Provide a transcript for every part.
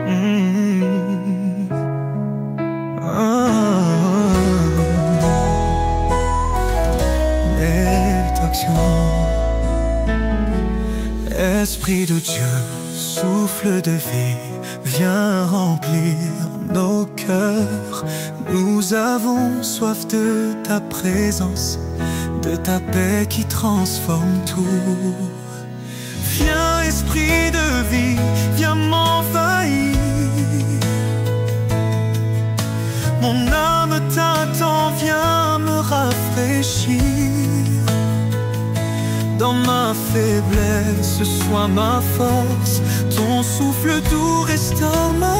Mm. Ah. Esprit de Dieu, souffle de vie, viens remplir nos cœurs. Nous avons soif de ta présence, de ta paix qui transforme tout. Viens esprit de vie, viens m'envahir. Mon âme t'attend, viens me rafraîchir. Dans ma faiblesse, sois ma force. Ton souffle doux restaure ma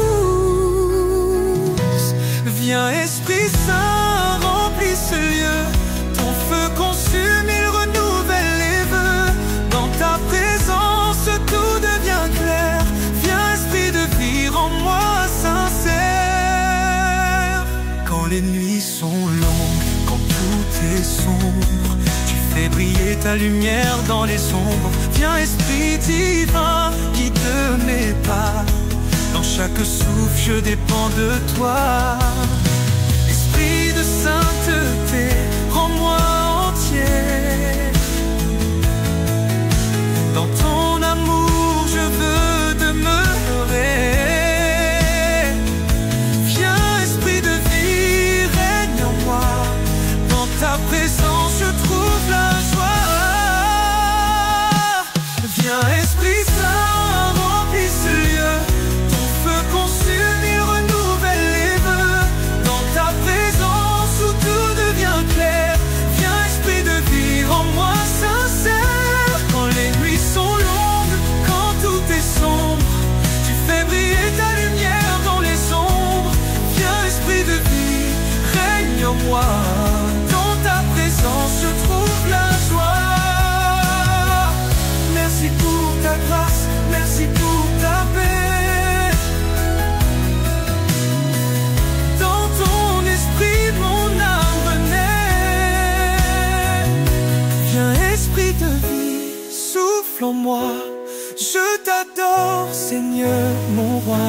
course. Viens Esprit Saint, remplis ce lieu. Ton feu consume, il renouvelle les vœux. Dans ta présence, tout devient clair. Viens Esprit de vie, rends-moi sincère. Quand les nuits sont longues, quand tout est sombre, fais briller ta lumière dans les ombres. Viens Esprit divin, guide mes pas. Dans chaque souffle, je dépends de toi. Esprit de sainteté, rends-moi entier. Dans ton amour, je veux demeurer. Viens Esprit de vie, règne en moi. Dans ta présence, je trouve la joie. Viens Esprit Saint, remplis ce lieu. Ton feu consume, il renouvelle les vœux. Dans ta présence où tout devient clair. Viens Esprit de vie, rends-moi sincère. Quand les nuits sont longues, quand tout est sombre, tu fais briller ta lumière dans les ombres. Viens Esprit de vie, règne en moi. Dans ta présence, je trouve la joie. Merci pour ta grâce, merci pour ta paix. Dans ton esprit, mon âme renaît. Viens Esprit de vie, souffle en moi. Je t'adore, Seigneur, mon roi.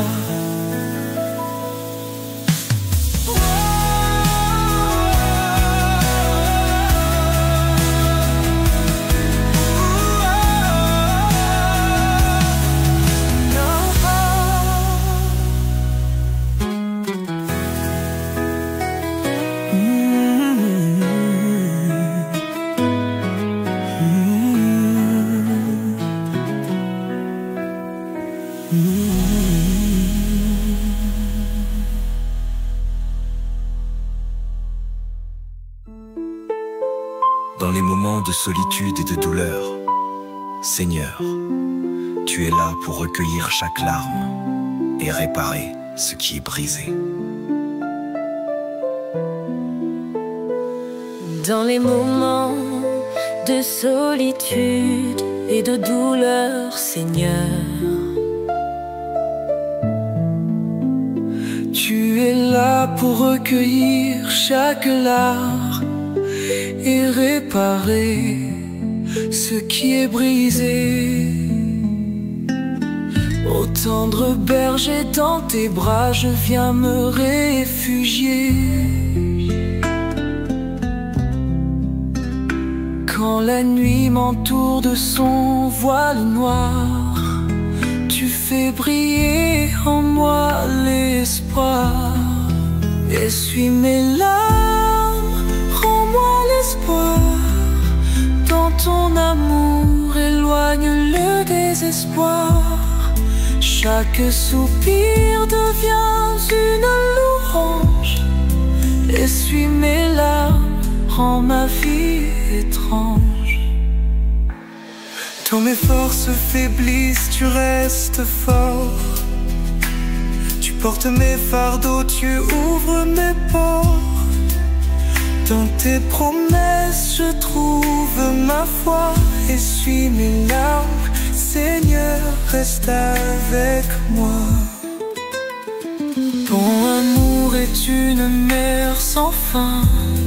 Dans les moments de solitude et de douleur, Seigneur, tu es là pour recueillir chaque larme et réparer ce qui est brisé. Dans les moments de solitude et de douleur, Seigneur, tu es là pour recueillir chaque larme et réparer ce qui est brisé. Ô tendre berger, dans tes bras je viens me réfugier. Quand la nuit m'entoure de son voile noir, tu fais briller en moi l'espoir. Essuie mes larmes, rends-moi l'espoir. Dans ton amour, éloigne le désespoir. Chaque soupir devient une louange. Essuie mes larmes, rends ma vie étrange. Quand mes forces faiblissent, tu restes fort. Tu portes mes fardeaux, tu ouvres mes portes. Dans tes promesses, je trouve ma foi. Essuie mes larmes, Seigneur, reste avec moi. Ton amour est une mer sans fin.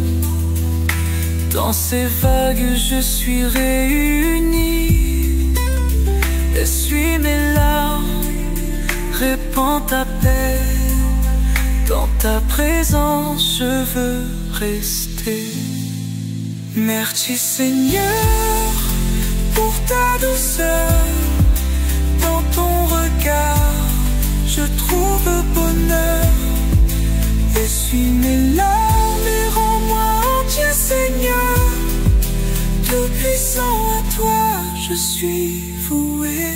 Dans ces vagues, je suis réuni. Essuie mes larmes, répands ta paix. Dans ta présence, je veux rester. Merci Seigneur pour ta douceur. Dans ton regard, je trouve bonheur. Essuie mes larmes et rends-moi entier, Seigneur. Tout puissant à toi, je suis voué.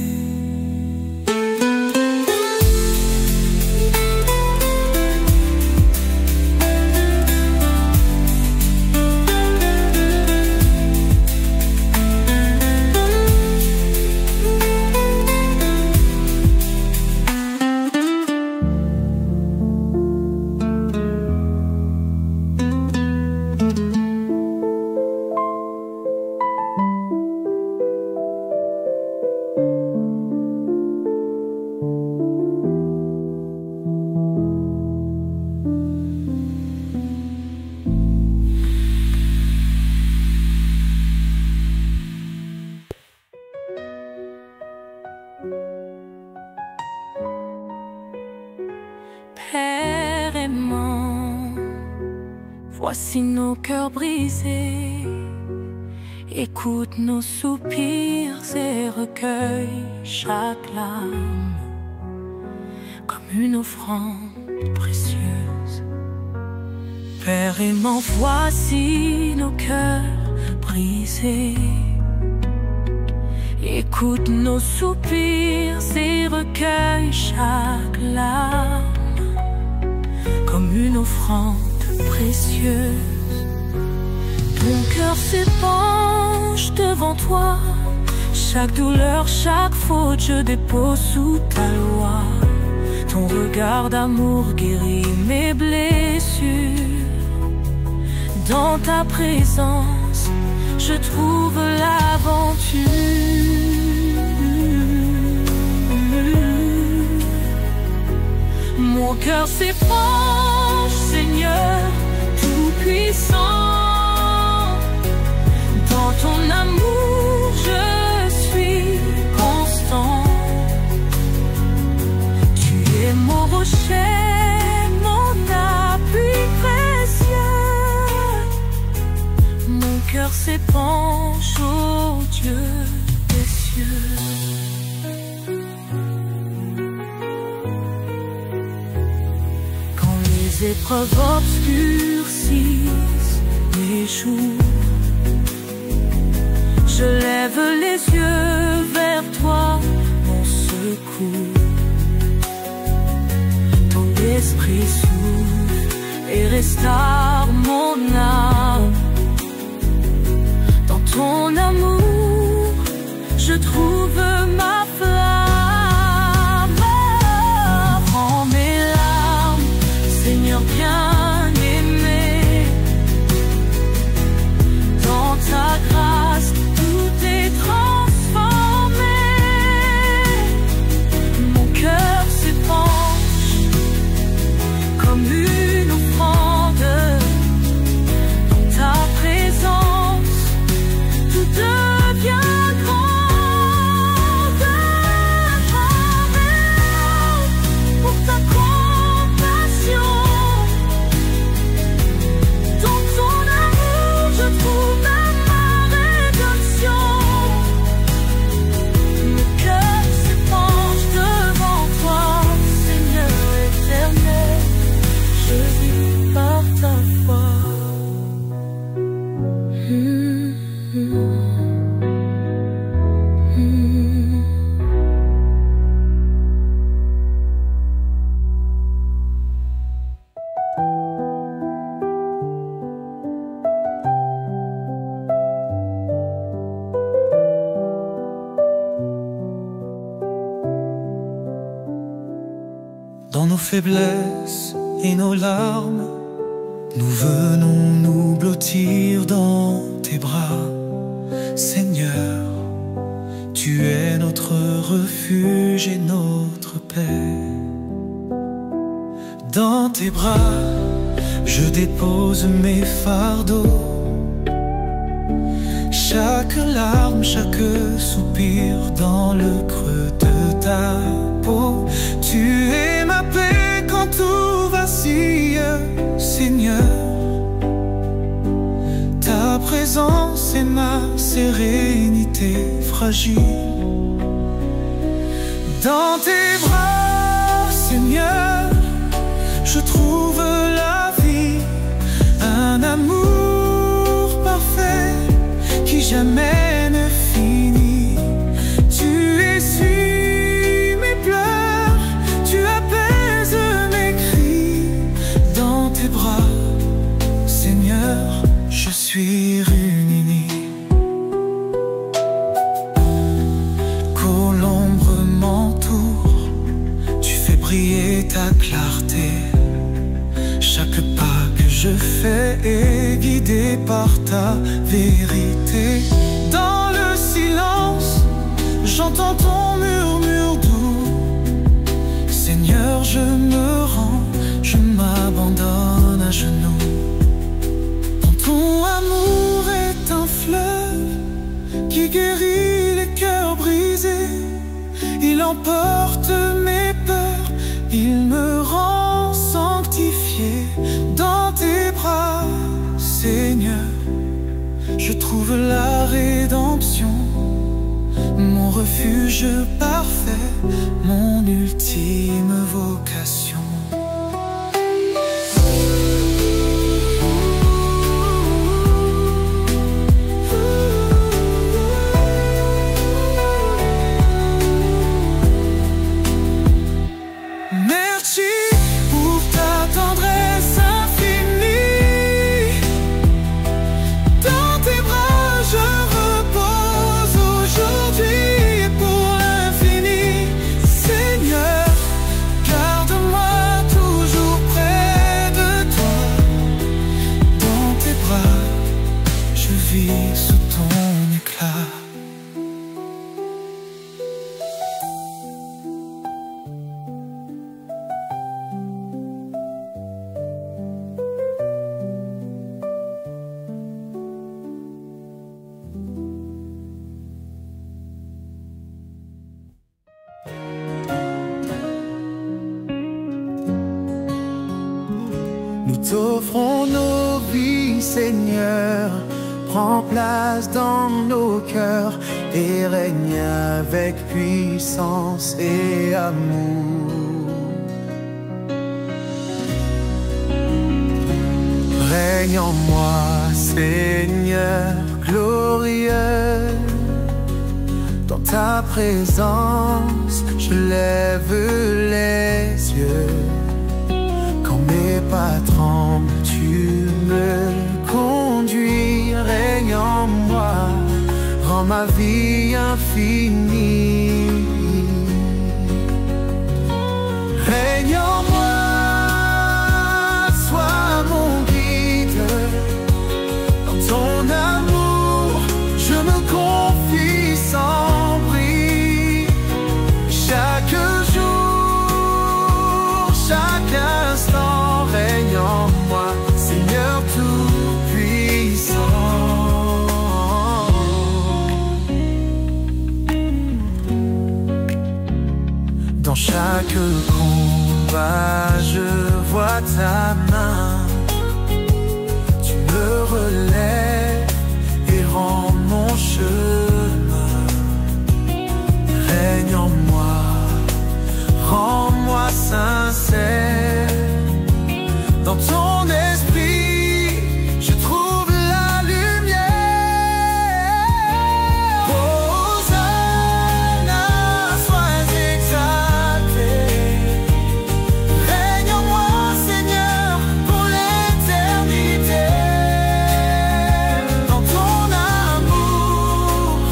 Père aimant, voici nos cœurs brisés. Écoute nos soupirs et recueille chaque larme comme une offrande précieuse. Père aimant, voici nos cœurs brisés. Écoute nos soupirs et recueille chaque larme comme une offrande précieuse. Mon cœur s'épanche devant toi. Chaque douleur, chaque faute, je dépose sous ta loi. Ton regard d'amour guérit mes blessures. Dans ta présence, je trouve l'aventure. Mon cœur s'épanche, Seigneur tout-puissant. Dans ton amour, je suis constant. Tu es mon rocher, mon appui précieux. Mon cœur s'épanche au Dieu des cieux. Les épreuves obscurcissent mes jours. Je lève les yeux vers toi, mon secours. Ton esprit souffle et restaure mon âme. Dans ton amour, je trouve ma flamme. Prends mes larmes, Seigneur bien-aimé. Dans ta grâce, tout est transformé. Mon cœur s'épanche comme une offrande. Dans ta présence, tout devient grand. Pour ta compassion, dans ton amour, je trouve ma rédemption. Mon cœur s'épanche devant toi, Seigneur éternel. Je vis par ta foi. Dans nos faiblesses et nos larmes, nous venons nous blottir dans tes bras. Seigneur, tu es notre refuge et notre paix. Dans tes bras, je dépose mes fardeaux. Chaque larme, chaque soupir dans le creux de ta peau. sérénité fragile. Dans tes bras, Seigneur, je trouve la vie, un amour parfait qui jamais ne finit. Tu essuies mes pleurs, tu apaises mes cris. Dans tes bras, Seigneur, je suis réuni. Qu'au l'ombre m'entoure, tu fais briller ta clarté. Chaque pas que je fais est guidé par ta vérité. Dans le silence, j'entends ton murmure doux. Seigneur, je me rends, je m'abandonne à genoux. Ton amour est un fleuve qui guérit les cœurs brisés. Il emporte mes peurs, il me rend sanctifié. Dans tes bras, Seigneur, je trouve la rédemption, mon refuge parfait, mon ultime vocation. Nous t'offrons nos vies, Seigneur. Prends place dans nos cœurs et règne avec puissance et amour. Règne en moi, Seigneur glorieux. Dans ta présence, je lève les yeux. Quand mes pas tremblent, tu me conduis. Règne en moi, rends ma vie infinie. Règne en moi, sois mon guide. Dans ton amour, je me confie sans bris. Chaque jour, chaque instant, règne en moi, Seigneur tout-puissant. Dans chaque combat, je vois ta main. Tu me relèves et rends mon chemin. Règne en moi, rends-moi sincère. Dans ton esprit, je trouve la lumière. Hosanna, sois exalté. Règne en moi, Seigneur, pour l'éternité. Dans ton amour,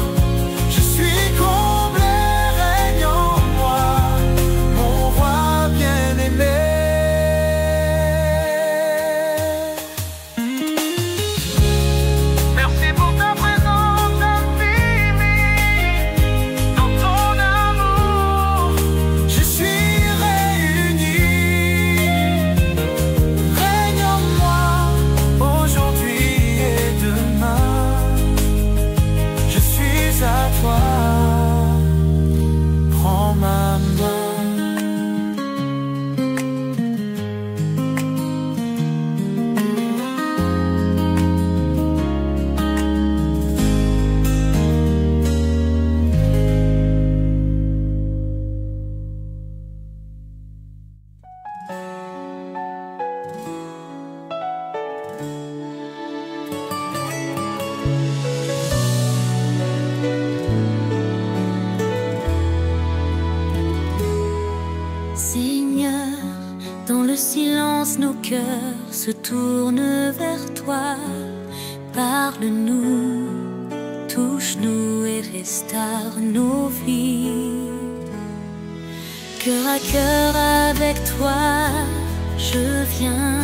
Seigneur, dans le silence nos cœurs se tournent vers toi. Parle-nous, touche-nous et restaure nos vies. Cœur à cœur avec toi, je viens.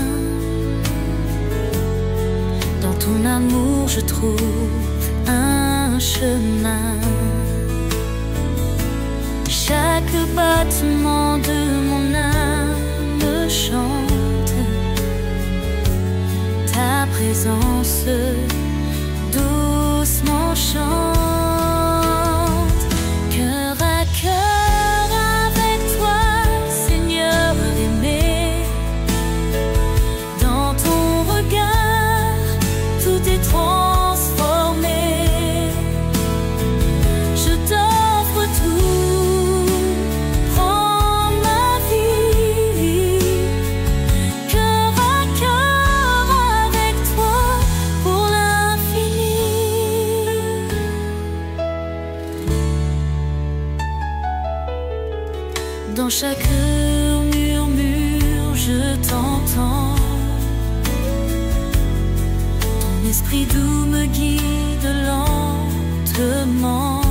Dans ton amour je trouve un chemin. Chaque battement de mon âme chante ta présence, doucement chante. Cœur à cœur avec toi, Seigneur aimé. Dans ton regard, tout est transformé. Je t'offre tout, prends ma vie. Cœur à cœur avec toi pour l'infini. Dans chaque murmure, je t'entends. Ton esprit doux me guide lentement.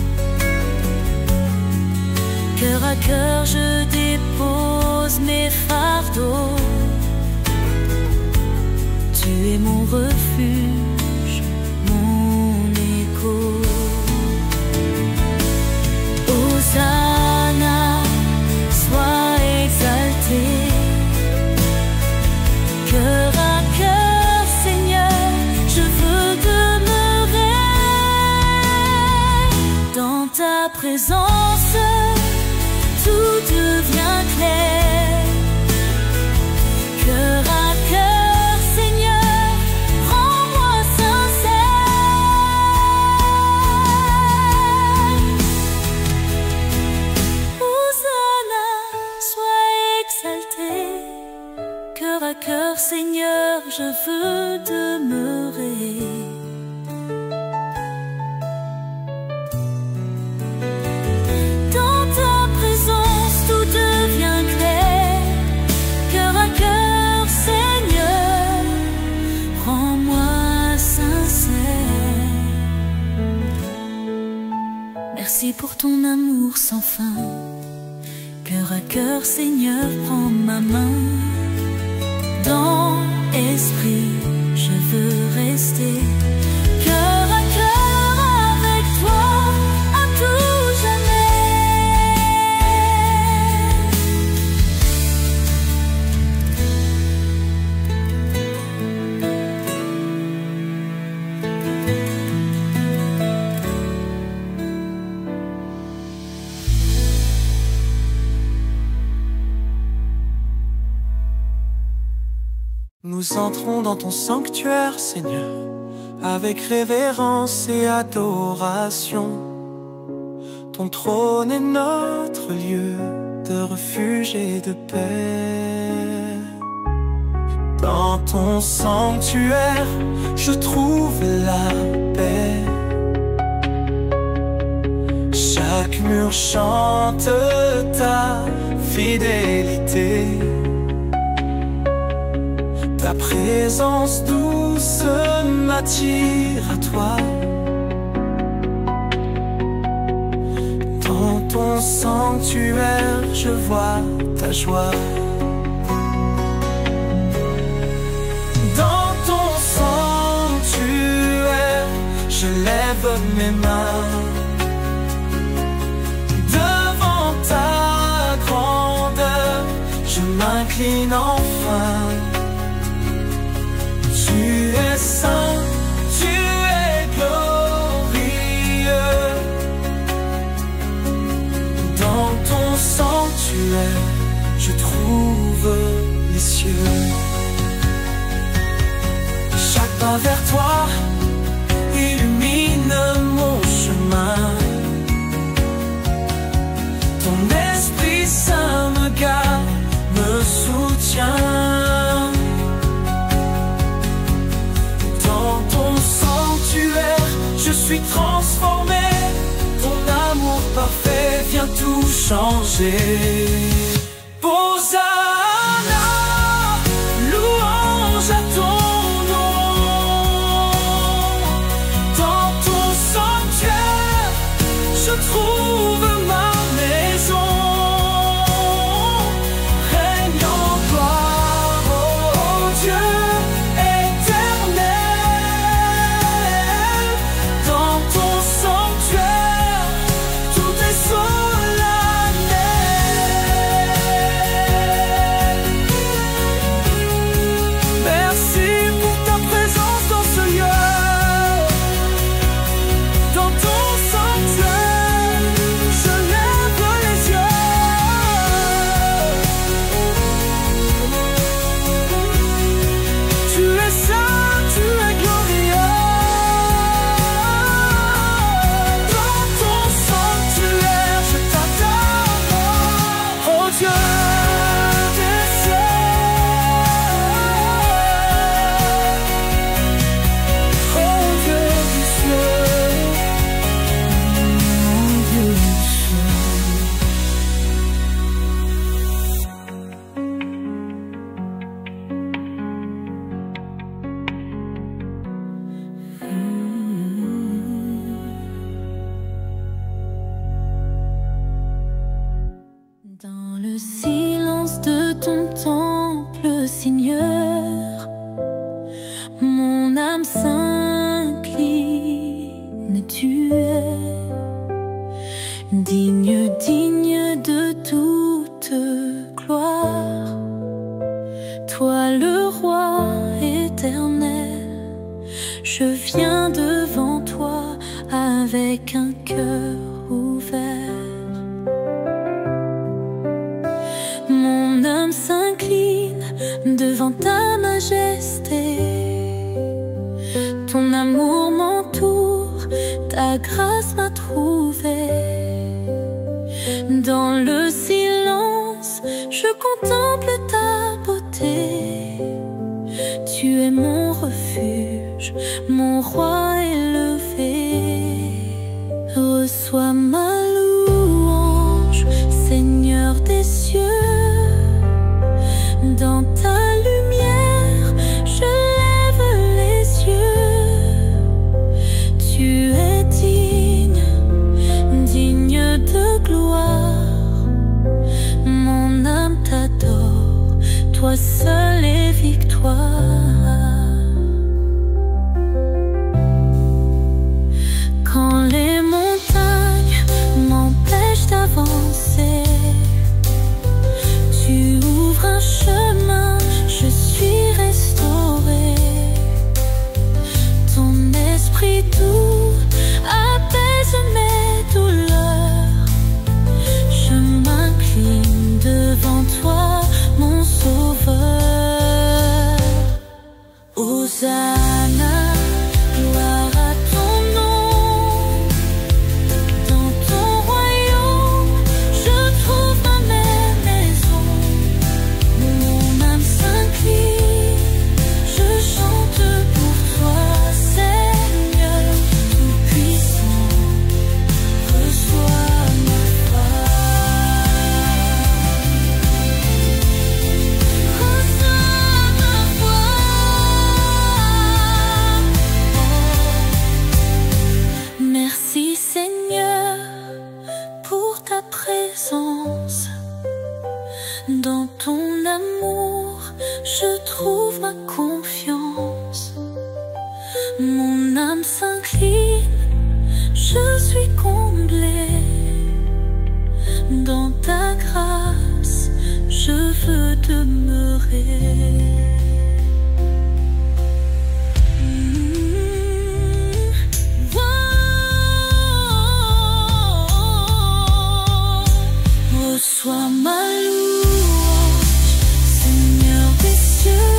Cœur à cœur, je dépose mes fardeaux. Tu es mon refuge, mon écho. Hosanna, sois exalté. Cœur à cœur, Seigneur, je veux demeurer dans ta présence. Tout devient clair. Cœur à cœur, Seigneur, rends-moi sincère. Hosanna, sois exalté. Cœur à cœur, Seigneur, je veux demeurer. Dans ta présence, tout devient clair. Cœur à cœur, Seigneur, rends-moi sincère. Merci pour ton amour sans fin. Cœur à cœur, Seigneur, prends ma main. Dans esprit, je veux rester. Cœur à cœur avec toi, à tout jamais. Nous entrons dans ton sanctuaire, Seigneur, avec révérence et adoration. Ton trône est notre lieu de refuge et de paix. Dans ton sanctuaire, je trouve la paix. Chaque mur chante ta fidélité. Ta présence douce m'attire à toi. Dans ton sanctuaire, je vois ta joie. Dans ton sanctuaire, je lève mes mains. Devant ta grandeur, je m'incline enfin. Tu es saint, tu es glorieux. Dans ton sanctuaire, je trouve les cieux. Chaque pas vers toi illumine mon chemin. Ton Esprit Saint me garde, me soutient. Dans ton sanctuaire, je suis transformé. Ton amour parfait vient tout changer. Hosanna, louange à ton nom. Dans ton sanctuaire, je trouve ma maison. Règne en gloire, ô Dieu éternel. Dans ton sanctuaire, tout est solennel. Merci pour ta présence dans ce lieu. Dans ton sanctuaire, je lève les yeux. Tu es saint, tu es glorieux. Dans ton sanctuaire, je t'adore. Oh Dieu des cieux. Oh Dieu du ciel. Oh Dieu du Dans le silence de ton temple, Seigneur, mon âme s'incline, tu es digne, digne de toute gloire. Toi le roi éternel, je viens devant toi avec un cœur ouvert. Mon âme s'incline devant ta majesté. Ton amour m'entoure, ta grâce m'a trouvé. Dans le silence, je contemple ta beauté. Tu es mon refuge, mon roi élevé. Reçois ma louange, Seigneur des cieux. Dans ta lumière, je lève les yeux. Tu es digne, digne de gloire. Mon âme t'adore, toi seul est victoire. Quand les montagnes m'empêchent d'avancer, tu ouvres un chemin, je suis restaurée. Ton esprit doux apaise mes douleurs. Je m'incline devant toi, mon sauveur. Hosanna, gloire à ton nom. Dans ton royaume, je trouve ma maison. Mon âme s'incline, je chante pour toi, Seigneur tout-puissant. Reçois ma foi. Reçois ma foi. Merci Seigneur pour ta présence. Dans ton amour, je trouve ma confiance. Mon âme s'incline, je suis comblée. Dans ta grâce, je veux demeurer. Reçois ma louange, Seigneur des cieux.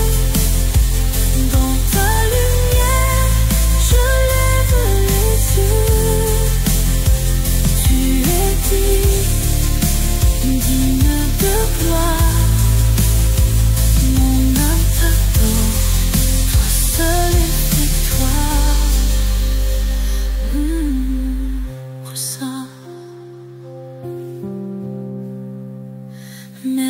Dans ta lumière, je lève les yeux. Tu es digne, digne de gloire. Mon âme t'adore, toi seul est victoire. Ressens.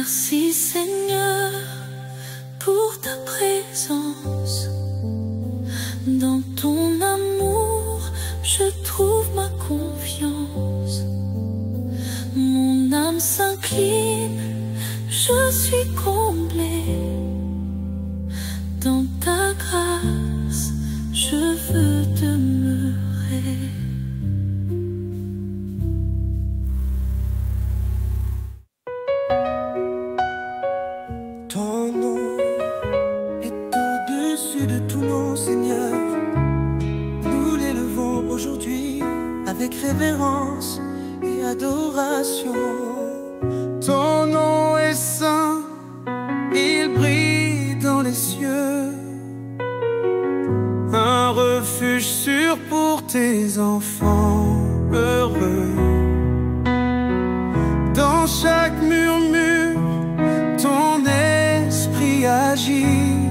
Merci Seigneur pour ta présence. Dans ton amour, je trouve ma confiance. Mon âme s'incline, je suis comblé. Dans ta grâce, je veux demeurer. Ton nom est au-dessus de tout nom, Seigneur. Nous l'élevons aujourd'hui avec révérence et adoration. Ton nom est saint, il brille dans les cieux. Un refuge sûr pour tes enfants heureux. Dans chaque murmure, ton esprit agit.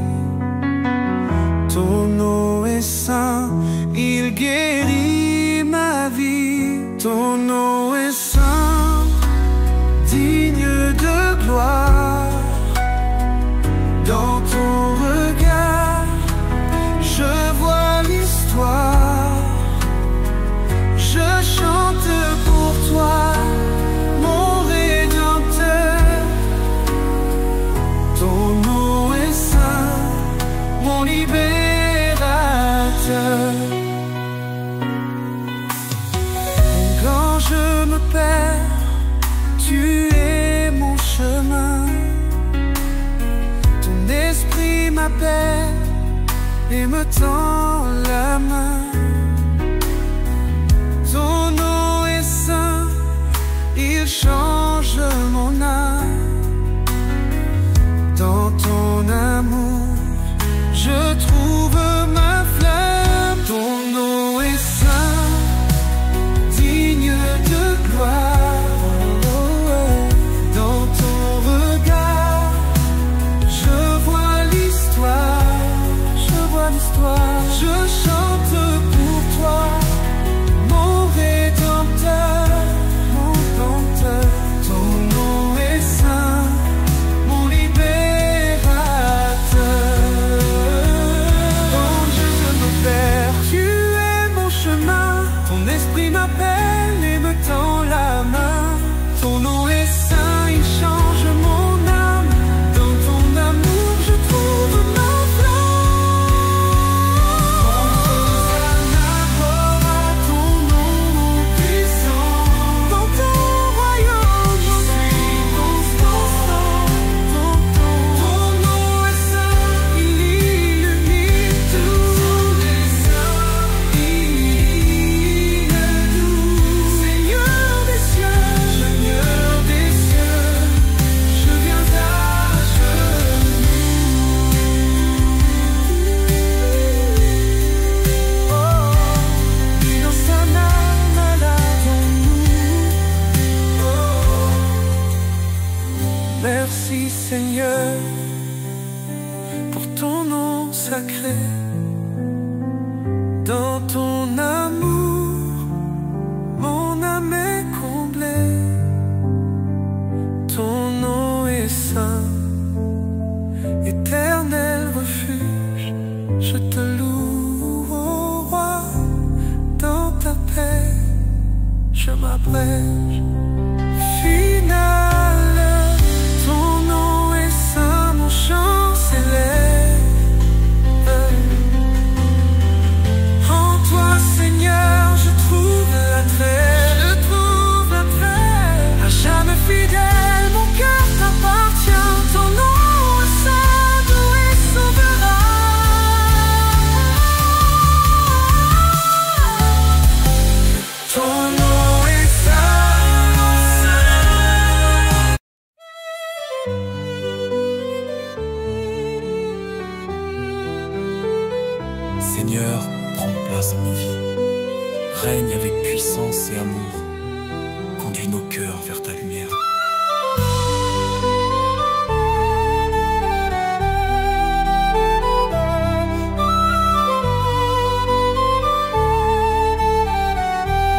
Ton nom est saint, il guérit ma vie. Ton nom est saint, digne de gloire. Dans ton regard, je vois l'histoire. Je chante pour toi, mon Rédempteur. Ton nom est saint, mon libérateur. Quand je me perds, tu es mon chemin. Ton esprit m'appelle et me tend la main. Ton nom est saint, il change mon âme. Dans ton amour, je trouve ma flamme. Ton nom est saint, digne de gloire. Dans ton regard, je vois l'histoire. Je vois l'histoire. Je chante pour toi, mon Rédempteur, mon Dompteur. Ton nom est saint, mon libérateur. Quand je me perds, tu es mon chemin. Ton esprit m'appelle et me tend la main. Ton nom est saint, il change mon âme. Dans ton amour, je trouve ma flamme. Ton nom, mon puissant. Dans ton royaume, je suis constant. Ton nom est saint, il illumine tout. Il nous, Seigneur des cieux, je viens à genoux. Oh, lui dans sa main malade en nous. Oh, merci Seigneur pour ton nom sacré. Dans ton amour, mon âme est comblée. Ton nom est saint, éternel refuge. Je te loue, ô roi. Dans ta paix, je m'abrège. Finale, ton nom est saint, mon chant s'élève. En toi, Seigneur, je trouve l'attrait. Je trouve l'attrait. À jamais fidèle, mon cœur t'appartient. Ton nom est saint, doux et souverain. Ton nom est saint. Seigneur, prends place en nos vies. Règne avec puissance et amour. Conduis nos cœurs vers ta lumière.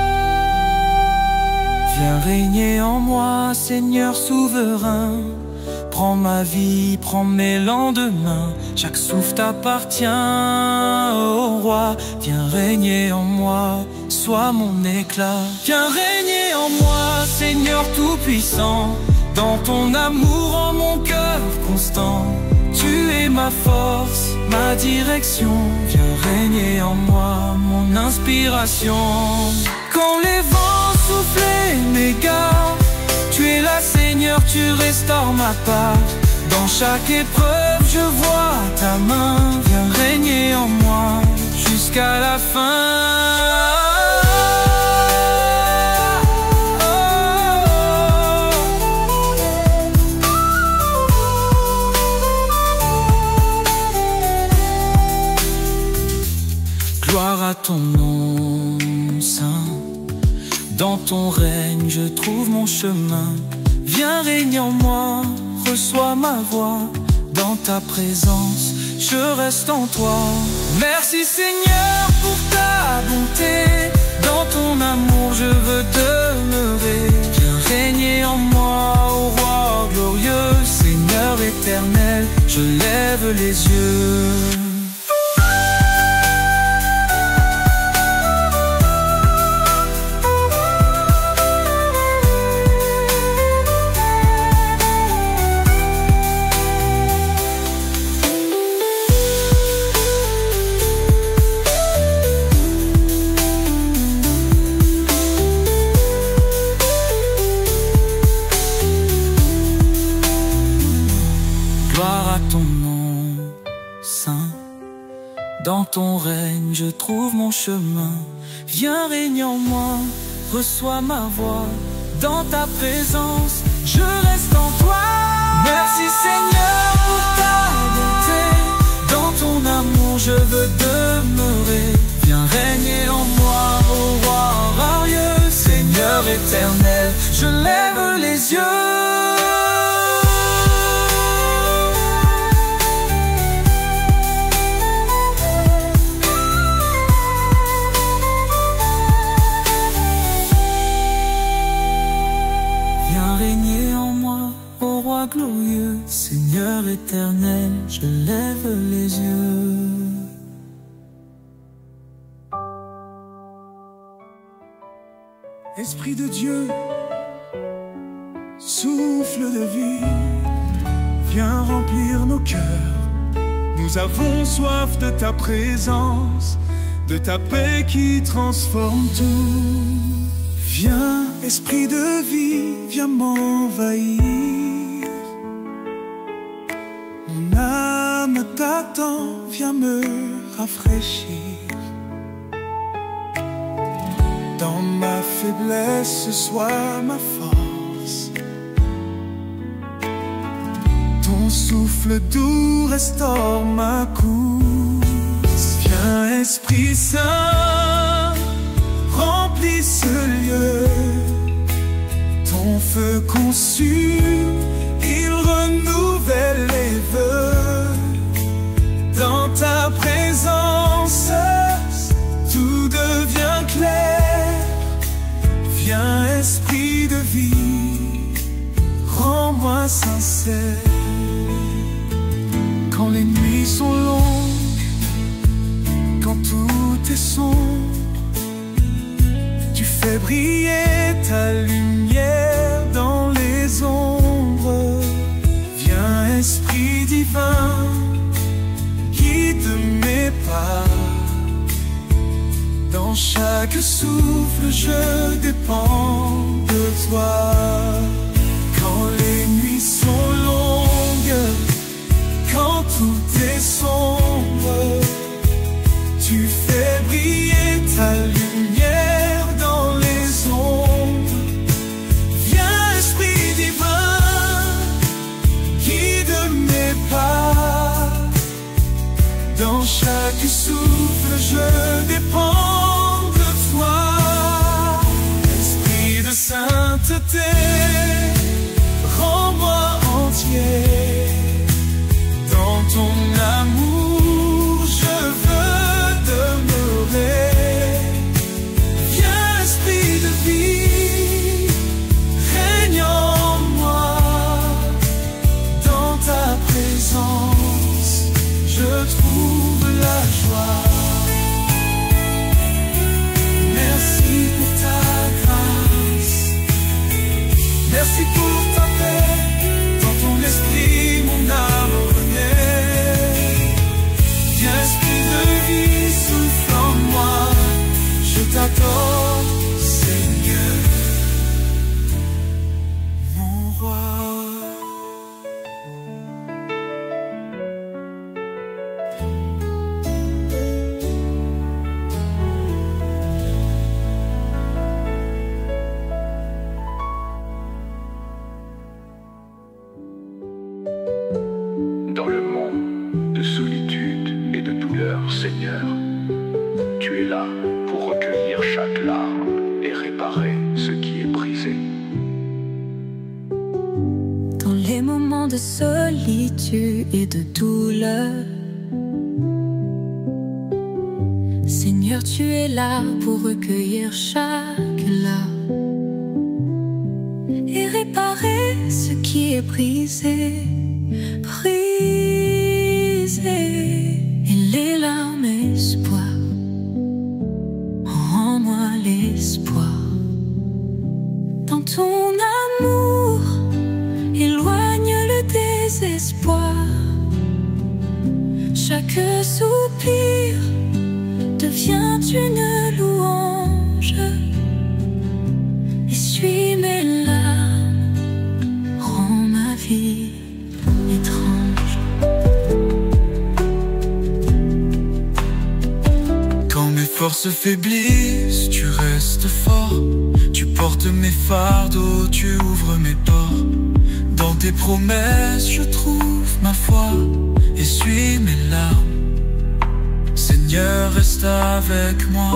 Viens régner en moi, Seigneur souverain. Prends ma vie, prends mes lendemains. Chaque souffle t'appartient, ô roi. Viens régner en moi, sois mon éclat. Viens régner en moi, Seigneur tout-puissant. Dans ton amour, en mon cœur constant. Tu es ma force, ma direction. Viens régner en moi, mon inspiration. Quand les vents soufflent et m'égarent, tu es là, Seigneur, tu restaures ma part. Dans chaque épreuve, je vois ta main. Viens régner en moi jusqu'à la fin. Gloire à ton nom saint. Dans ton règne, je trouve mon chemin. Viens régner en moi, reçois ma voix. Dans ta présence, je reste en toi. Merci Seigneur pour ta bonté. Dans ton amour, je veux demeurer. Viens régner en moi, ô roi glorieux. Seigneur éternel, je lève les yeux. Dans ton règne, je trouve mon chemin. Viens régner en moi, reçois ma voix. Dans ta présence, je reste en toi. Merci Seigneur pour ta bonté. Dans ton amour, je veux demeurer. Viens régner en moi, ô roi glorieux. Seigneur éternel, je lève les yeux. Glorieux, Seigneur éternel, je lève les yeux. Esprit de Dieu, souffle de vie, viens remplir nos cœurs. Nous avons soif de ta présence, de ta paix qui transforme tout. Viens, esprit de vie, viens m'envahir. Mon âme t'attend, viens me rafraîchir. Dans ma faiblesse, sois ma force. Ton souffle doux restaure ma course. Viens, Esprit Saint, remplis ce lieu. Ton feu consume, il renouvelle les vœux. Dans ta présence, tout devient clair. Viens, esprit de vie, rends-moi sincère. Quand les nuits sont longues, quand tout est sombre, tu fais briller ta lumière dans les ombres. Viens, esprit divin, guide mes pas. Dans chaque souffle, je dépends de toi. Quand les nuits sont longues, quand tout est sombre, tu fais briller ta lumière dans les ombres. Viens, esprit divin, guide mes pas. Dans chaque souffle, je dépends de toi. Esprit de sainteté, rends-moi entier. Dans ton amour, je veux demeurer. Viens, esprit de vie, règne en moi. Seigneur, tu es là pour recueillir chaque larme et réparer ce qui est brisé. Dans les moments de solitude et de douleur, Seigneur, tu es là pour recueillir chaque larme et réparer ce qui est brisé, et les larmes espoir, rends-moi l'espoir. Dans ton amour, éloigne le désespoir. Chaque soupir devient une louange. Essuie mes larmes, rends ma vie étrange. Quand mes forces faiblissent, tu restes fort. Tu portes mes fardeaux, tu ouvres mes ports. Dans tes promesses, je trouve ma foi. Essuie mes larmes, Seigneur, reste avec moi.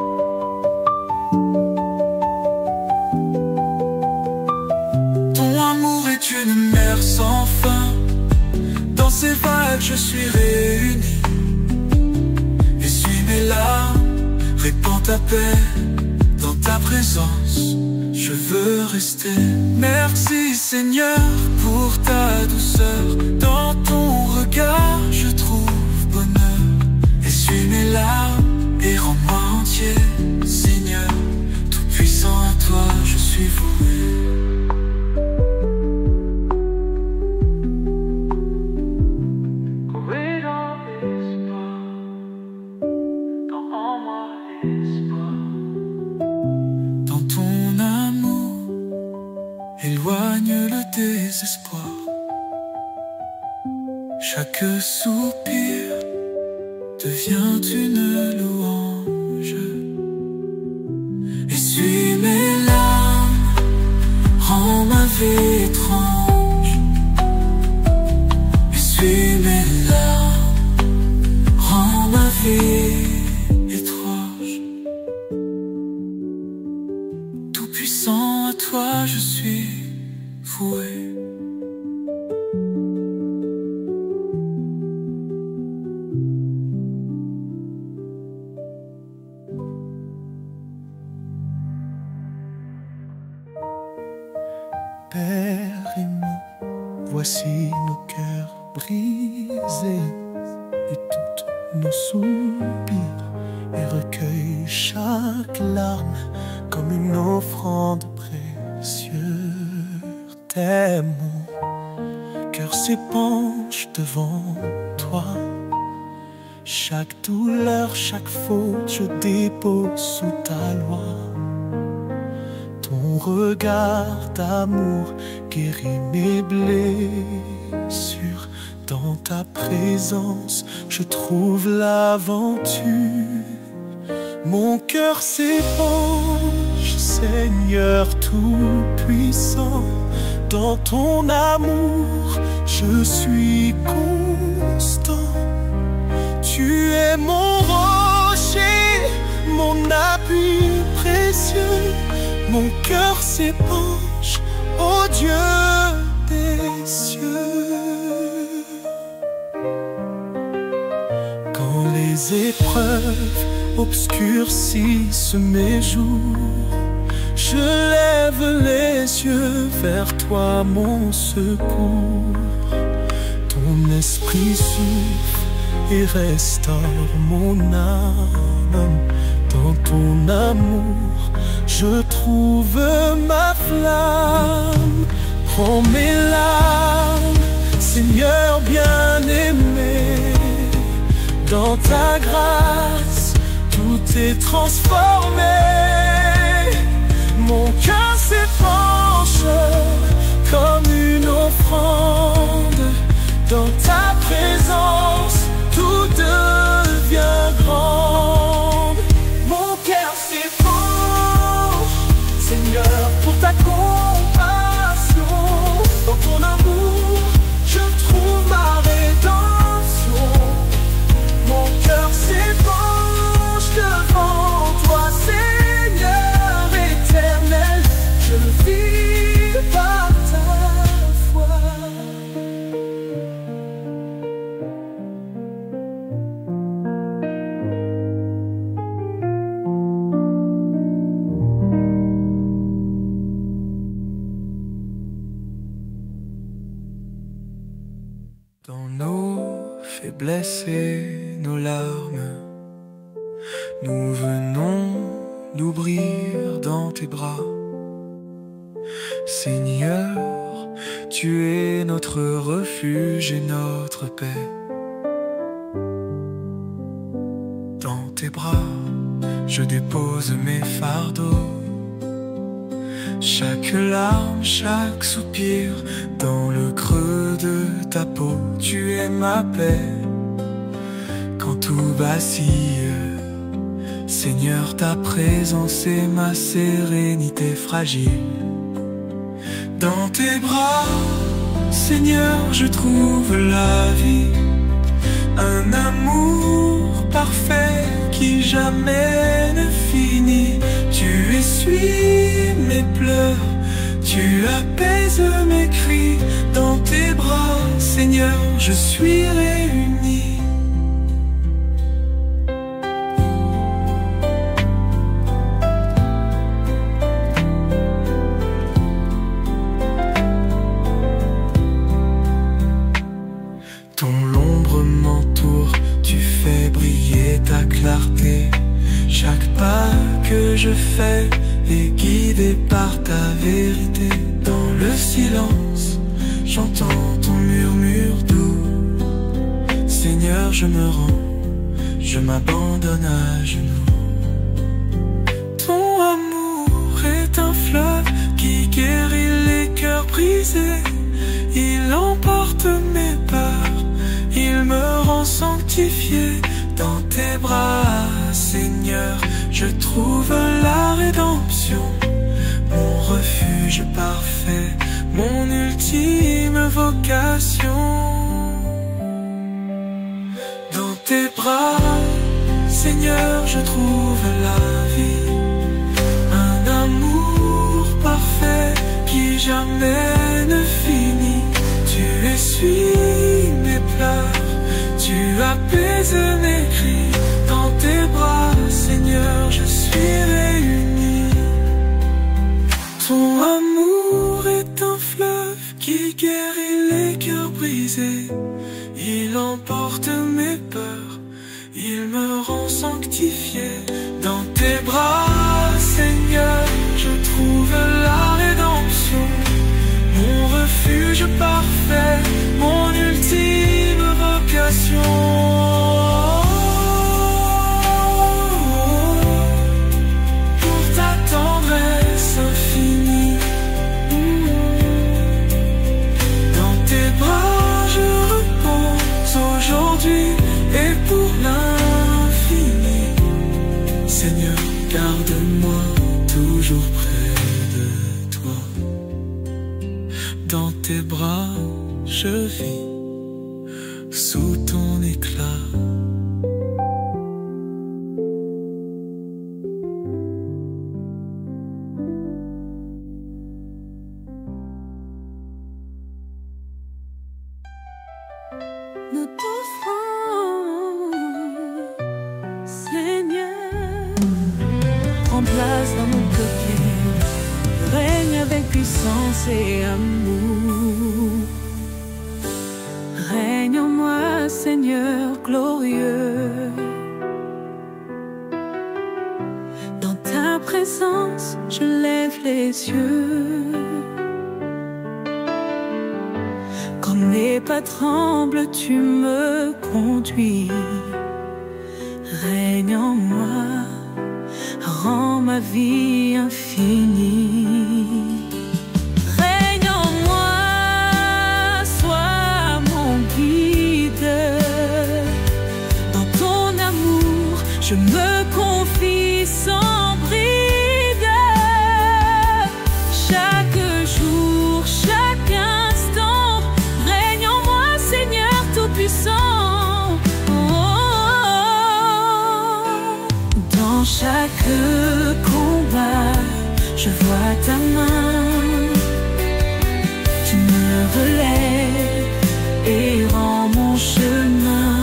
Ton amour est une mer sans fin. Dans ces vagues, je suis réuni. Essuie mes larmes, répands ta paix. Dans ta présence, je veux rester. Merci Seigneur pour ta douceur. Dans ton regard, je trouve bonheur. Essuie mes larmes et rends-moi entier. Seigneur, tout puissant, à toi je suis voué. Éloigne le désespoir. Chaque soupir devient une louange. Essuie mes larmes, rends ma vie étrange. Essuie mes larmes, rends ma vie étrange. Tout puissant, à toi je suis voué. Père aimant, voici nos cœurs brisés et toutes nos soupirs, et recueille chaque larme comme une offrande précieuse. Tes mon cœur s'épanche devant toi. Chaque douleur, chaque faute, je dépose sous ta loi. Ton regard d'amour guérit mes blessures. Dans ta présence, je trouve l'aventure. Mon cœur s'épanche, Seigneur tout-puissant. Dans ton amour, je suis constant. Tu es mon rocher, mon appui précieux. Mon cœur s'épanche, ô Dieu des cieux. Quand les épreuves obscurcissent mes jours, je lève les yeux vers toi, mon secours. Ton esprit souffle et restaure mon âme. Dans ton amour, je trouve ma flamme. Prends mes larmes, Seigneur bien-aimé. Dans ta grâce, tout est transformé. Mon cœur s'épanche comme une offrande. Dans ta présence, tout devient grand. Mon cœur s'épanche, Seigneur, pour ta compassion. Dans ton amour, je trouve ma rédemption. Mon cœur s'épanche. Dans nos faiblesses et nos larmes, nous venons d'ouvrir dans tes bras. Seigneur, tu es notre refuge et notre paix. Dans tes bras, je dépose mes fardeaux. Chaque larme, chaque soupir, dans le creux de ta peau, tu es ma paix. Quand tout vacille, Seigneur, ta présence est ma sérénité fragile. Dans tes bras, Seigneur, je trouve la vie, un amour parfait qui jamais ne finit. Tu essuies mes pleurs, tu apaises mes cris. Dans tes bras, Seigneur, je suis réuni. Ton ombre m'entoure, tu fais briller ta clarté. Chaque pas que je fais est guidé par ta vérité. Dans le silence, j'entends ton murmure doux. Seigneur, je me rends, je m'abandonne à genoux. Ton amour est un fleuve qui guérit les cœurs brisés. Il emporte mes peurs, il me rend sanctifié. Dans tes bras, Seigneur, je trouve la rédemption. Mon refuge parfait, mon ultime vocation. Dans tes bras, Seigneur, je trouve la vie, un amour parfait qui jamais ne finit. Tu essuies mes pleurs, tu apaises mes cris. Dans tes bras, Seigneur, je suis réuni. Ton amour est un fleuve qui guérit les cœurs brisés. Il emporte mes peurs, il me rend sanctifié. Dans tes bras, Seigneur, je trouve la rédemption. Mon refuge parfait, mon ultime vocation. Pour ta tendresse infinie, dans tes bras je repose aujourd'hui et pour l'infini. Seigneur, garde-moi toujours près de toi. Dans tes bras je vis, sous ton éclat. Nous t'offrons, Seigneur, prends place dans mon cœur, règne avec puissance et amour. Règne en moi, Seigneur glorieux. Dans ta présence, je lève les yeux. Quand mes pas tremblent, tu me conduis. Règne en moi, rends ma vie infinie. Règne en moi, sois mon guide. Dans ton amour, je me confie sans bride. Chaque jour, chaque instant, règne en moi, Seigneur Tout-Puissant. Dans chaque combat, je vois ta main. Tu me relèves et rends mon chemin.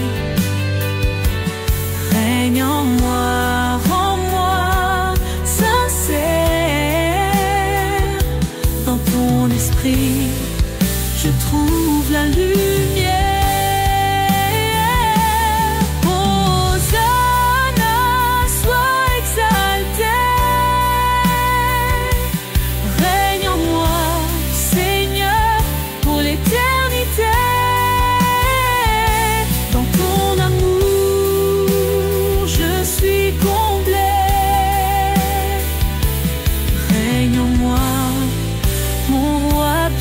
Règne en moi, rends-moi sincère. Dans ton esprit, je trouve la lumière.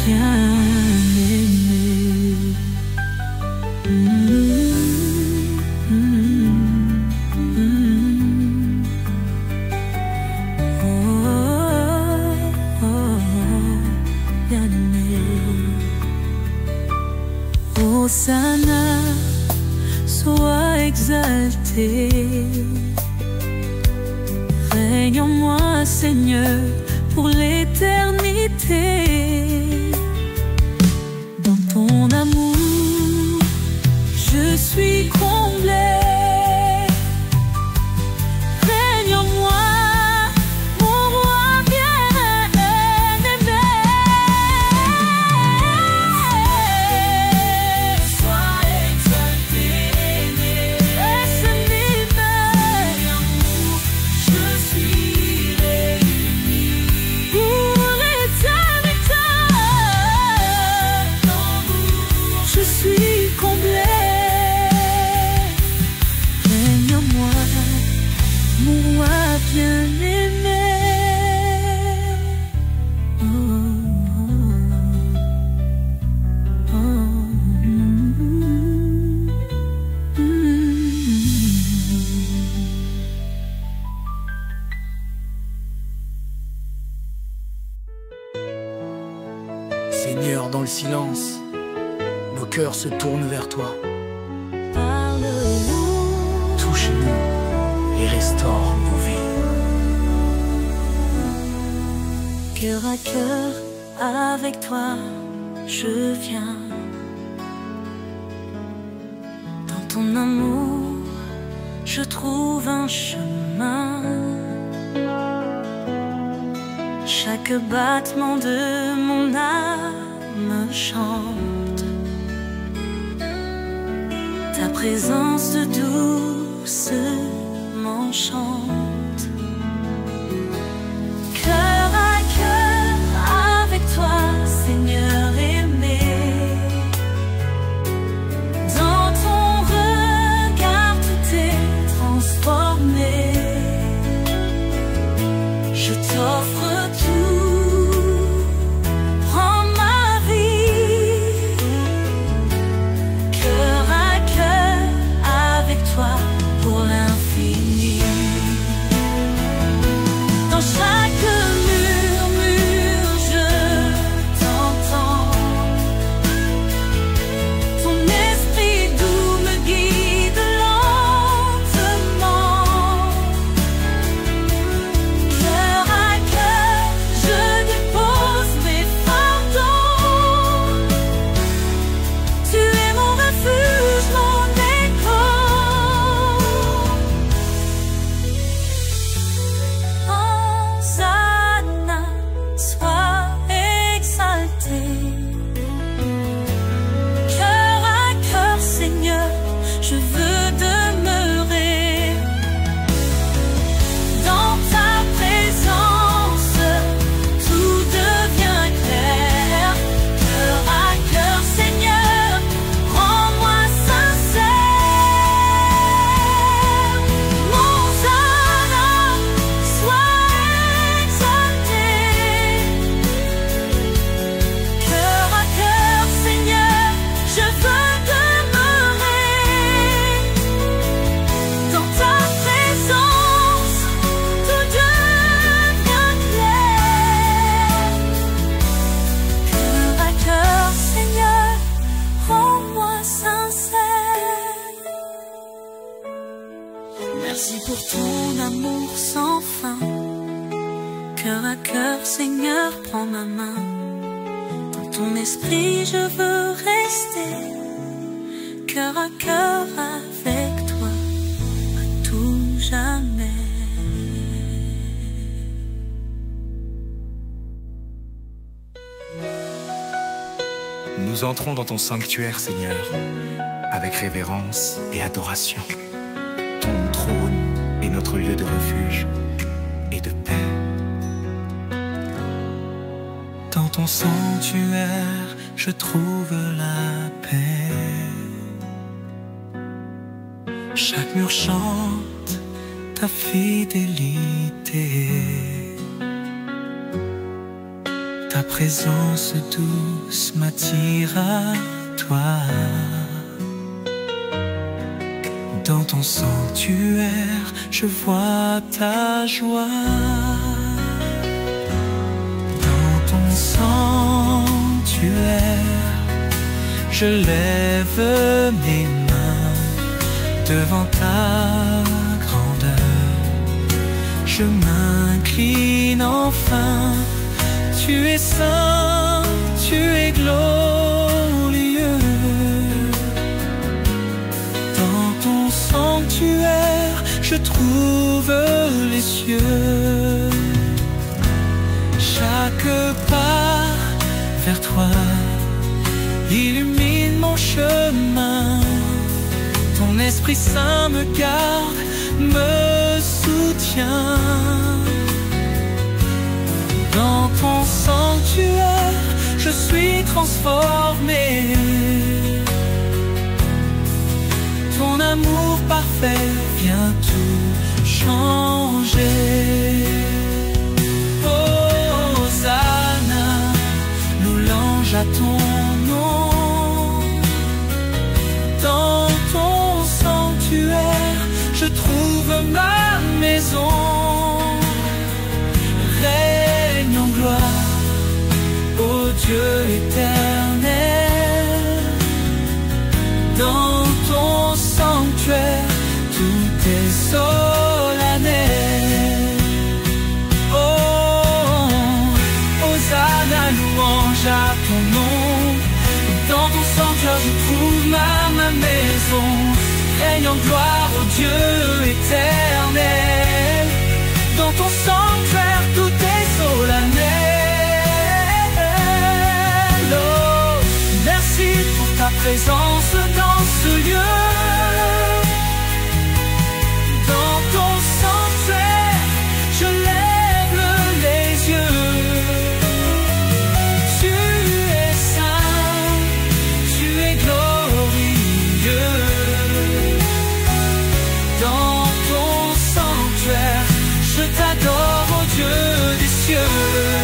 Hosanna, sois exalté. Règne en moi, Seigneur, pour l'éternité. Dans ton amour, je suis comblé. Règne en moi, mon roi bien-aimé. Sois exalté, je suis réuni pour l'éternité. Je suis comblé. Règne en moi, mon roi bien-aimé. Seigneur, dans le silence, nos cœurs se tournent vers toi. Parle-nous, Touche-nous et restaure nos vies. cœur à cœur, avec toi, je viens. Dans ton amour, je trouve un chemin. Chaque battement de mon âme chante ta présence douce m'enchante. Cœur à cœur avec toi, Seigneur aimé. Dans ton regard tout est transformé. Je t'offre tout, prends ma vie. Cœur à cœur avec toi pour l'infini. Dans chaque murmure je t'entends. Ton esprit doux me guide lentement. Cœur à cœur, je dépose mes fardeaux. Tu es mon refuge, mon écho. Hosanna, sois exalté. Cœur à cœur, Seigneur, je veux demeurer dans ta présence. Tout devient clair. Cœur à cœur, Seigneur, rends-moi sincère. Mon Hosanna, sois exalté. Cœur à cœur, Seigneur, je veux demeurer dans ta présence. Tout devient clair. Cœur à cœur, Seigneur, rends-moi sincère. Merci pour ton amour sans fin. Cœur à cœur, Seigneur, prends ma main. Dans ton esprit, je veux rester. Cœur à cœur avec toi, à tout jamais. Nous entrons dans ton sanctuaire, Seigneur, avec révérence et adoration. Ton trône est notre lieu de refuge et de paix. Dans ton sanctuaire, je trouve la paix. Chaque mur chante ta fidélité. ta présence douce m'attire à toi. Dans ton sanctuaire, je vois ta joie. Dans ton sanctuaire, je lève mes mains devant ta grandeur. Je m'incline enfin. Tu es saint, tu es glorieux. Dans ton sanctuaire, je trouve les cieux. Chaque pas vers toi illumine mon chemin. Ton Esprit Saint me garde, me soutient. Dans ton sanctuaire, je suis transformé. Ton amour parfait vient tout changer. Hosanna, louange à ton nom. Dans ton sanctuaire, je trouve ma maison. Règne en gloire, ô Dieu éternel. Dans ton sanctuaire, tout est solennel. Oh, Hosanna, louange à ton nom. Dans ton sanctuaire, je trouve ma maison. Règne en gloire, ô Dieu éternel. Dans ton sanctuaire, tout est solennel. Oh, merci pour ta présence dans ce lieu. Dans ton sanctuaire, je lève les yeux. Tu es saint, tu es glorieux. Dans ton sanctuaire, je t'adore, ô Dieu des cieux.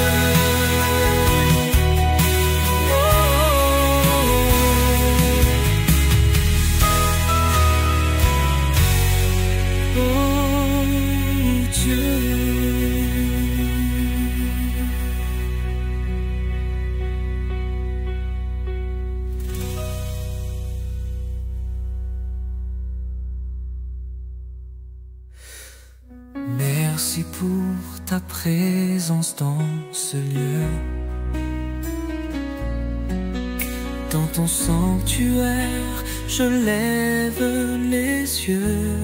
Merci pour ta présence dans ce lieu. Dans ton sanctuaire, je lève les yeux.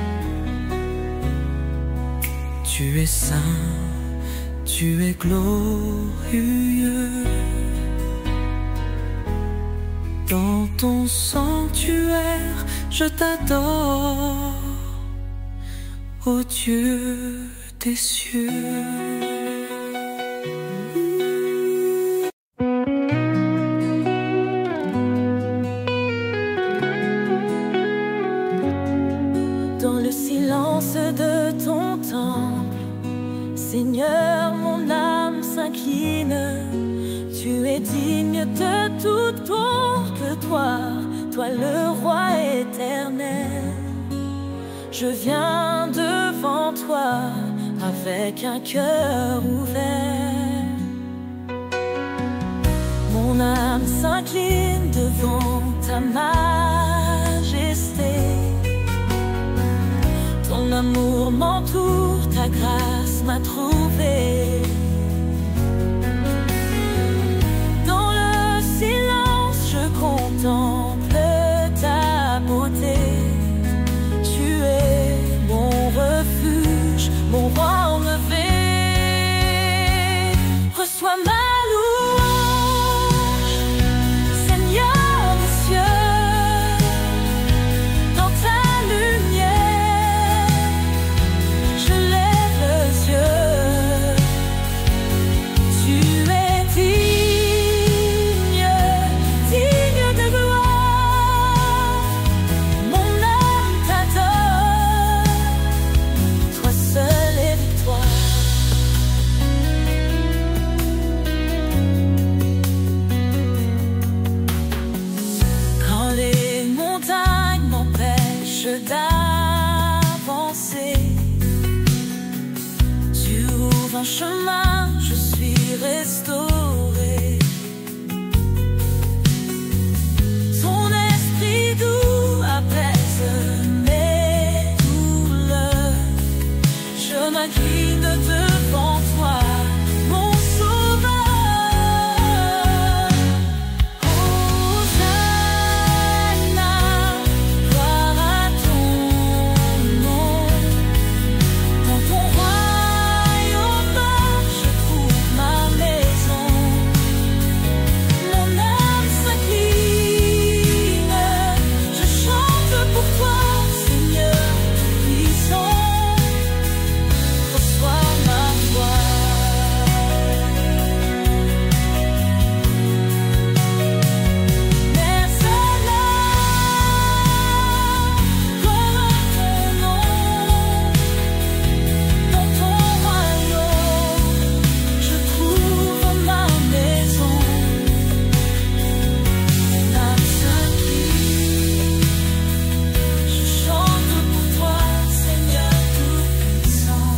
Tu es saint, tu es glorieux. Dans ton sanctuaire, je t'adore, ô Dieu des cieux. Dans le silence de ton temple, Seigneur, mon âme s'incline. Tu es digne de toute pompe, toi le roi éternel. Je viens devant toi avec un cœur ouvert. Mon âme s'incline devant ta majesté. Ton amour m'entoure, ta grâce m'a trouvé. Dans le silence, je contemple ta beauté. Tu es mon refuge, mon roi enlevé. Reçois ma louange, Seigneur des cieux. Dans ta lumière, je lève les yeux. mon chemin, je suis restaurée. Son esprit doux apaise mes douleurs. Je m'incline devant toi, mon sauveur. Hosanna, gloire à ton nom. Dans ton royaume, je trouve ma maison. Mon âme s'incline, je chante pour toi, Seigneur puissant. Reçois ma voix. Mercena, gloire à ton nom. Dans ton royaume, je trouve ma maison. Mon âme s'incline, je chante pour toi, Seigneur tout-puissant.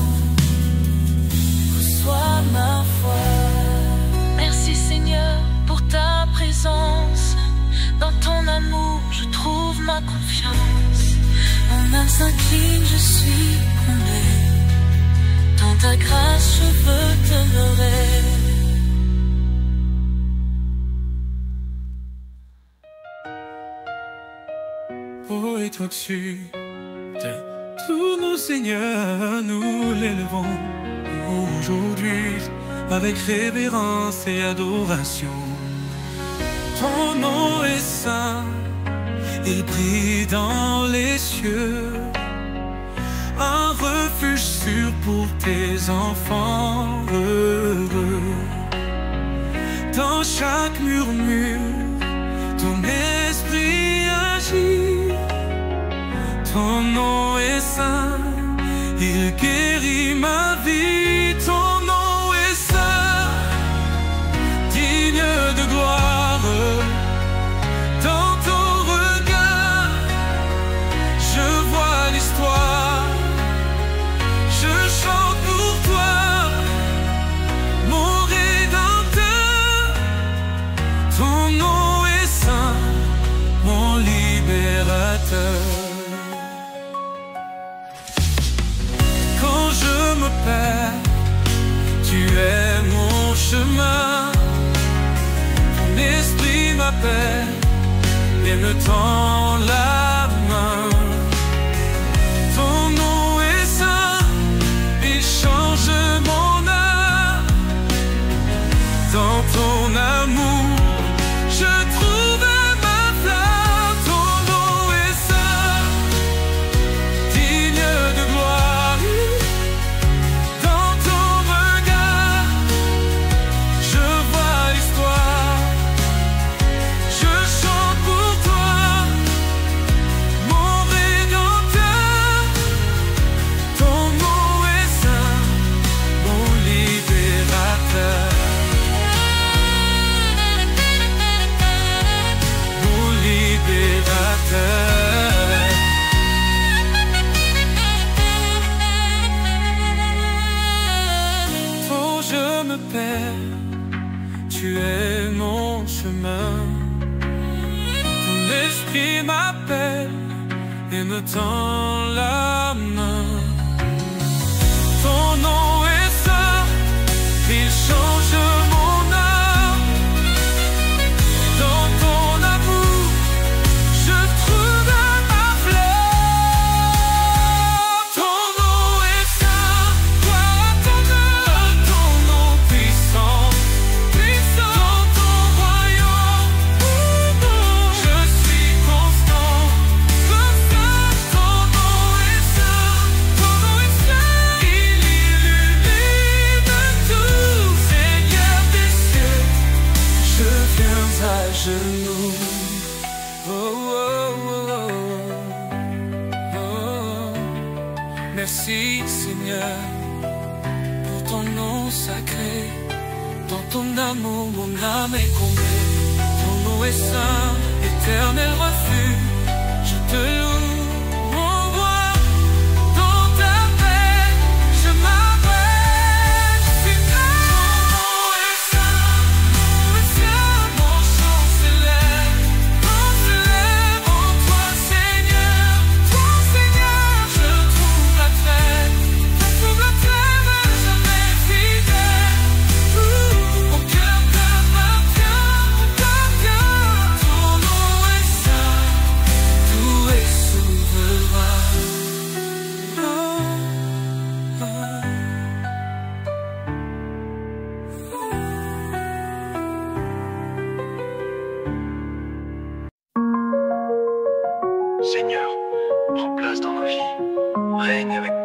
Reçois ma foi. Merci Seigneur pour ta présence. Dans ton amour, je trouve ma confiance. Mon âme s'incline, je suis comblée. Dans ta grâce, je veux demeurer. Oh, et toi dessus de tous nos seigneurs, nous l'élevons aujourd'hui avec révérence et adoration. Ton nom est saint, il brille dans les cieux, un refuge sûr pour tes enfants heureux. Dans chaque murmure, ton esprit agit. Ton nom est saint, il guérit ma vie. Ton nom est saint, digne de gloire. Dans ton regard, je vois l'histoire. Je chante pour toi, mon Rédempteur. Ton nom est saint, mon libérateur. Quand je me perds, tu es mon chemin. Ton esprit m'appelle et me tend la main. Ton nom est saint, il change mon âme. Dans ton amour, je trouve ma flamme. Ton nom est saint, digne de gloire. Dans ton regard, je vois l'histoire. Je chante pour toi, mon Rédempteur. Ton nom est saint, mon libérateur. Mon libérateur. Oh, je me perds, tu es mon chemin. Ton esprit m'appelle et me tend la main. Ton nom est saint, il change mon âme. Dans ton amour, je trouve ma flamme. Ton nom est saint, toi ton nom puissant. Dans ton royaume, je suis constant. Ton nom est saint, il illumine tout. Seigneur des cieux, je viens à genoux. Oh, oh, oh, oh, oh. Merci Seigneur pour ton nom sacré. Dans ton amour, mon âme est comblée. Ton nom est saint, éternel refuge. Je te loue, mon roi. Dans ta paix, je m'abrège.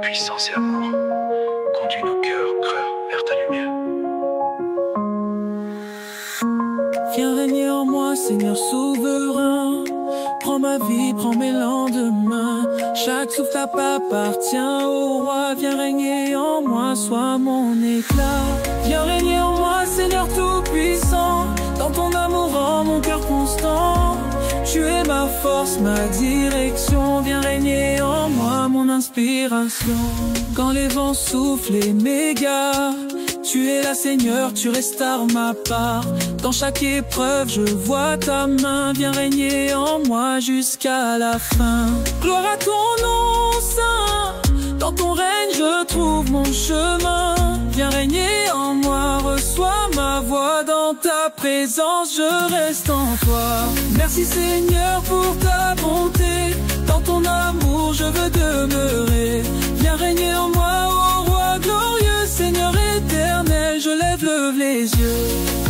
puissance et amour. Conduis nos cœurs vers ta lumière. Viens régner en moi, Seigneur souverain. Prends ma vie, prends mes lendemains. Chaque souffle appartient au roi. Viens régner en moi, sois mon éclat. Viens régner en moi, Seigneur tout-puissant. Dans ton amour rends mon cœur constant. Tu es ma force, ma direction. Viens régner en moi, mon inspiration. Quand les vents soufflent et m'égarent, tu es là, Seigneur, tu restaures ma part. Dans chaque épreuve, je vois ta main. Viens régner en moi jusqu'à la fin. Gloire à ton nom saint. Dans ton règne, je trouve mon chemin. Viens régner en moi, reçois ma voix. Dans ta présence, je reste en toi. Merci Seigneur pour ta bonté. Dans ton amour, je veux demeurer. Viens régner en moi, ô roi glorieux, Seigneur éternel, je lève les yeux.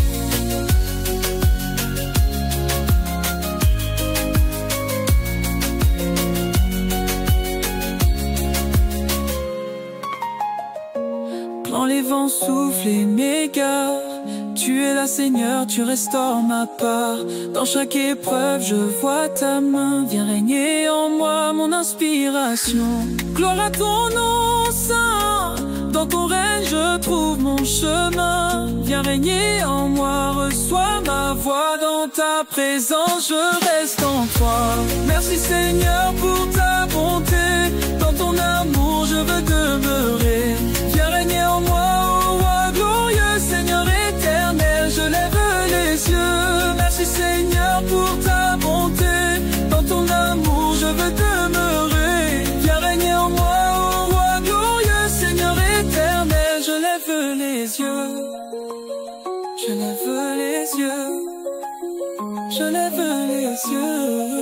Quand les vents soufflent et m'égarent, tu es là Seigneur, tu restaures ma part. Dans chaque épreuve, je vois ta main. Viens régner en moi, mon inspiration. Gloire à ton nom saint. Dans ton règne, je trouve mon chemin. Viens régner en moi, reçois ma voix. Dans ta présence, je reste en toi. Merci Seigneur pour ta bonté. Dans ton amour, je veux demeurer. Viens régner en moi, ô roi glorieux, Seigneur éternel, je lève les yeux. Merci Seigneur pour ta bonté. Dans ton amour, je veux demeurer. Viens régner en moi, ô roi glorieux, Seigneur éternel, je lève les yeux. Je lève les yeux. Je lève les yeux.